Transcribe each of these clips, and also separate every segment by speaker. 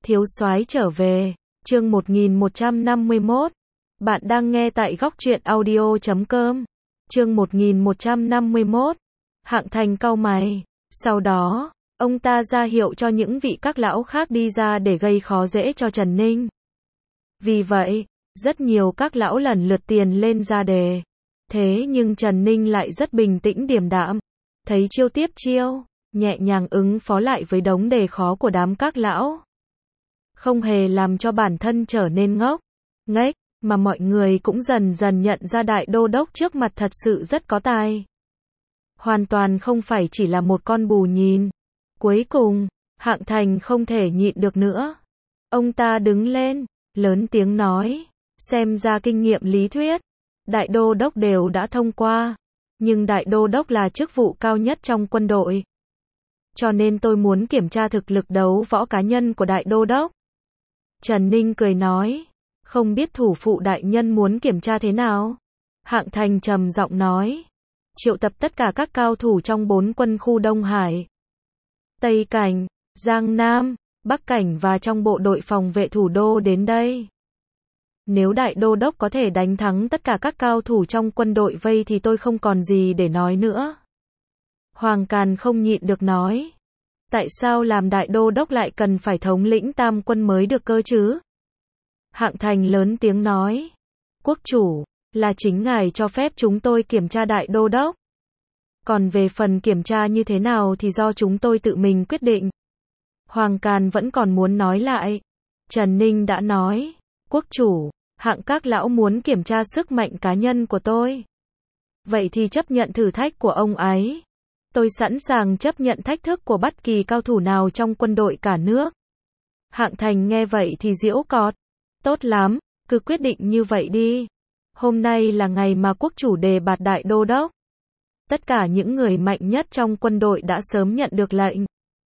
Speaker 1: Thiếu soái trở về, chương 1151. Bạn đang nghe tại góc truyện audio.com. Chương 1151. Hạng Thành cau mày. Sau đó, ông ta ra hiệu cho những vị các lão khác đi ra để gây khó dễ cho Trần Ninh. Vì vậy, rất nhiều các lão lần lượt tiền lên ra đề. Thế nhưng Trần Ninh lại rất bình tĩnh điềm đạm. Thấy chiêu tiếp chiêu, nhẹ nhàng ứng phó lại với đống đề khó của đám các lão. Không hề làm cho bản thân trở nên ngốc, nghếch, mà mọi người cũng dần dần nhận ra đại đô đốc trước mặt thật sự rất có tài. Hoàn toàn không phải chỉ là một con bù nhìn. Cuối cùng, Hạng Thành không thể nhịn được nữa. Ông ta đứng lên, lớn tiếng nói, xem ra kinh nghiệm lý thuyết, đại đô đốc đều đã thông qua. Nhưng đại đô đốc là chức vụ cao nhất trong quân đội. Cho nên tôi muốn kiểm tra thực lực đấu võ cá nhân của đại đô đốc. Trần Ninh cười nói, không biết thủ phụ đại nhân muốn kiểm tra thế nào? Hạng Thành trầm giọng nói, triệu tập tất cả các cao thủ trong 4 quân khu Đông Hải, Tây Cảnh, Giang Nam, Bắc Cảnh và trong bộ đội phòng vệ thủ đô đến đây. Nếu đại đô đốc có thể đánh thắng tất cả các cao thủ trong quân đội vây thì tôi không còn gì để nói nữa. Hoàng Càn không nhịn được nói, tại sao làm đại đô đốc lại cần phải thống lĩnh tam quân mới được cơ chứ? Hạng Thành lớn tiếng nói, quốc chủ, là chính ngài cho phép chúng tôi kiểm tra đại đô đốc. Còn về phần kiểm tra như thế nào thì do chúng tôi tự mình quyết định. Hoàng Càn vẫn còn muốn nói lại. Trần Ninh đã nói, quốc chủ, Hạng các lão muốn kiểm tra sức mạnh cá nhân của tôi. Vậy thì chấp nhận thử thách của ông ấy. Tôi sẵn sàng chấp nhận thách thức của bất kỳ cao thủ nào trong quân đội cả nước. Hạng Thành nghe vậy thì giễu cợt. Tốt lắm, cứ quyết định như vậy đi. Hôm nay là ngày mà quốc chủ đề bạt đại đô đốc. Tất cả những người mạnh nhất trong quân đội đã sớm nhận được lệnh.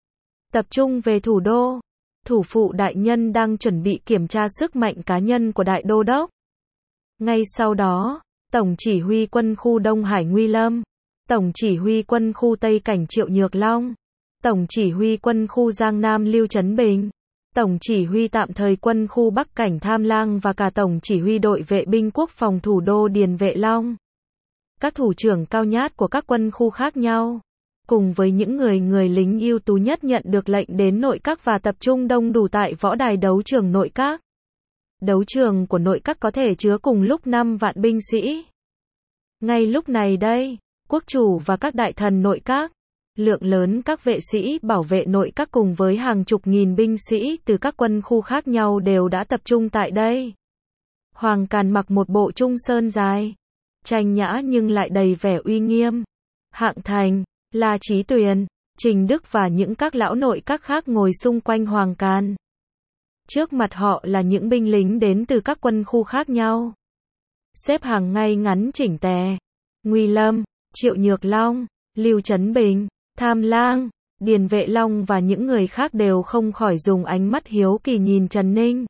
Speaker 1: Tập trung về thủ đô. Thủ phụ đại nhân đang chuẩn bị kiểm tra sức mạnh cá nhân của đại đô đốc. Ngay sau đó, Tổng chỉ huy quân khu Đông Hải Nguy Lâm, Tổng chỉ huy quân khu Tây Cảnh Triệu Nhược Long, Tổng chỉ huy quân khu Giang Nam Lưu Trấn Bình, Tổng chỉ huy tạm thời quân khu Bắc Cảnh Tham Lang và cả Tổng chỉ huy đội vệ binh quốc phòng thủ đô Điền Vệ Long. Các thủ trưởng cao nhát của các quân khu khác nhau, cùng với những người lính ưu tú nhất nhận được lệnh đến nội các và tập trung đông đủ tại võ đài đấu trường nội các. Đấu trường của nội các có thể chứa cùng lúc 5 vạn binh sĩ. Ngay lúc này đây, quốc chủ và các đại thần nội các, lượng lớn các vệ sĩ bảo vệ nội các cùng với hàng chục nghìn binh sĩ từ các quân khu khác nhau đều đã tập trung tại đây. Hoàng Càn mặc một bộ trung sơn dài, trang nhã nhưng lại đầy vẻ uy nghiêm. Hạng Thành, La Chí Tuyền, Trình Đức và những các lão nội các khác ngồi xung quanh Hoàng Càn. Trước mặt họ là những binh lính đến từ các quân khu khác nhau. Xếp hàng ngay ngắn chỉnh tề. Nguy Lâm, Triệu Nhược Long, Lưu Trấn Bình, Tham Lang, Điền Vệ Long và những người khác đều không khỏi dùng ánh mắt hiếu kỳ nhìn Trần Ninh.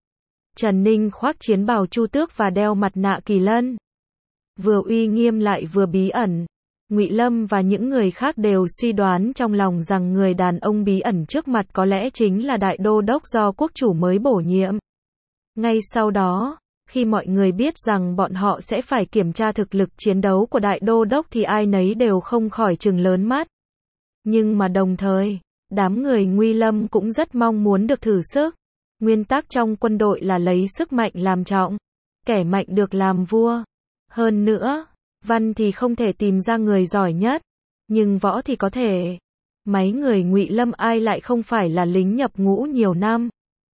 Speaker 1: Trần Ninh khoác chiến bào Chu Tước và đeo mặt nạ Kỳ Lân. Vừa uy nghiêm lại vừa bí ẩn. Ngụy Lâm và những người khác đều suy đoán trong lòng rằng người đàn ông bí ẩn trước mặt có lẽ chính là đại đô đốc do quốc chủ mới bổ nhiệm. Ngay sau đó, khi mọi người biết rằng bọn họ sẽ phải kiểm tra thực lực chiến đấu của đại đô đốc thì ai nấy đều không khỏi trừng lớn mắt. Nhưng mà đồng thời, đám người Nguy Lâm cũng rất mong muốn được thử sức. Nguyên tắc trong quân đội là lấy sức mạnh làm trọng, kẻ mạnh được làm vua. Hơn nữa, văn thì không thể tìm ra người giỏi nhất, nhưng võ thì có thể. Mấy người Ngụy Lâm ai lại không phải là lính nhập ngũ nhiều năm.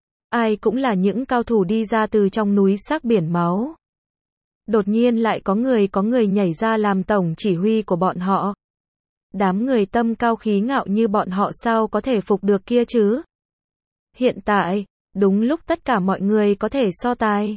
Speaker 1: Ai cũng là những cao thủ đi ra từ trong núi sắc biển máu. Đột nhiên lại có người nhảy ra làm tổng chỉ huy của bọn họ. Đám người tâm cao khí ngạo như bọn họ sao có thể phục được kia chứ? Hiện tại, đúng lúc tất cả mọi người có thể so tài.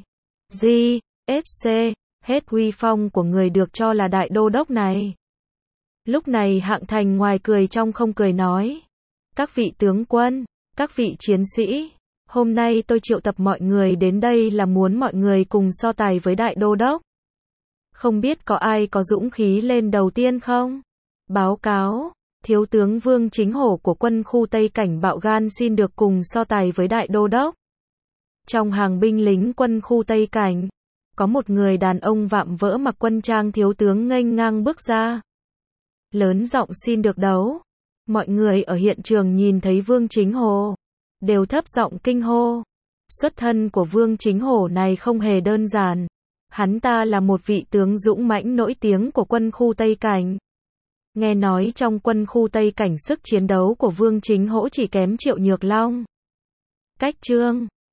Speaker 1: GSC, hết uy phong của người được cho là đại đô đốc này. Lúc này Hạng Thành ngoài cười trong không cười nói, các vị tướng quân, các vị chiến sĩ, hôm nay tôi triệu tập mọi người đến đây là muốn mọi người cùng so tài với đại đô đốc. Không biết có ai có dũng khí lên đầu tiên không? Báo cáo, Thiếu tướng Vương Chính Hổ của quân khu Tây Cảnh bạo gan xin được cùng so tài với đại đô đốc. Trong hàng binh lính quân khu Tây Cảnh, có một người đàn ông vạm vỡ mặc quân trang thiếu tướng nghênh ngang bước ra. Lớn giọng xin được đấu. Mọi người ở hiện trường nhìn thấy Vương Chính Hổ, đều thấp giọng kinh hô. Xuất thân của Vương Chính Hổ này không hề đơn giản. Hắn ta là một vị tướng dũng mãnh nổi tiếng của quân khu Tây Cảnh. Nghe nói trong quân khu Tây Cảnh sức chiến đấu của Vương Chính Hổ chỉ kém Triệu Nhược Long. Cách chương